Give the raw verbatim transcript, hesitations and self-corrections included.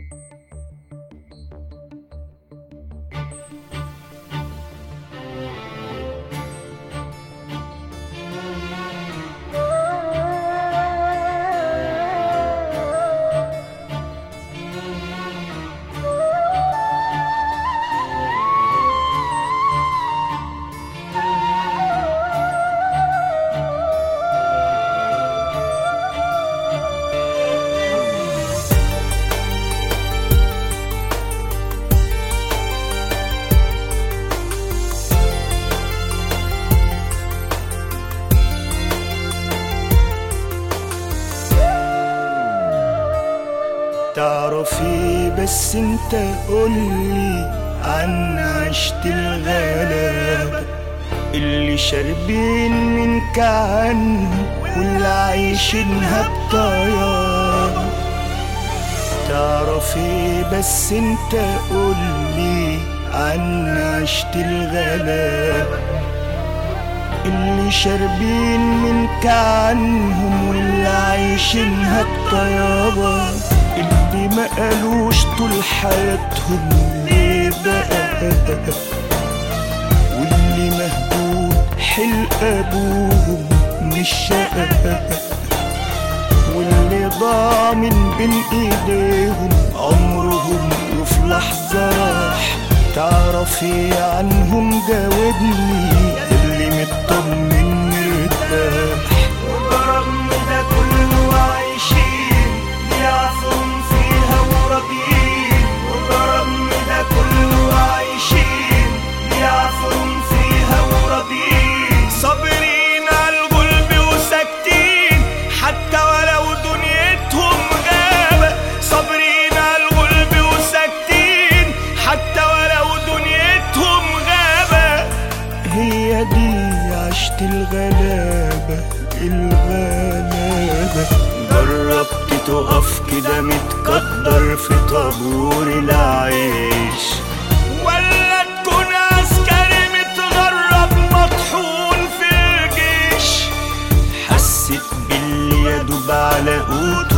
تعرفي بس انت قولي عن عشت الغلابة اللي شاربين من كعنهم واللي عايشينها بطيابة. تعرفي بس انت قولي عن عشت الغلابة اللي شاربين من كعنهم واللي عايشينها بطيابة، اللي ما قالوش طول حياتهم ليه بقى، واللي مهدود حلق ابوهم مش شقة، واللي ضاع من بين ايديهم عمرهم وفي لحظة راح. تعرفي عنهم جاوبني اللي مطمن مرتاح، وبرغم ده كله عايشين بيعصروا فيها وراضيين، وبرغم ده كله عايشين بيعصروا فيها وراضيين، صابرين على الغلب وساكتين حتى ولو دنيتهم غابة، صابرين على الغلب وساكتين حتى ولو دنيتهم غابة. هي دي عشت الغلابة الغلابة. جربت تقف كده متقدر في طابور العيش، ولا تكون عسكري متغرب مطحون في الجيش، حسيت باللي يدوب على قوته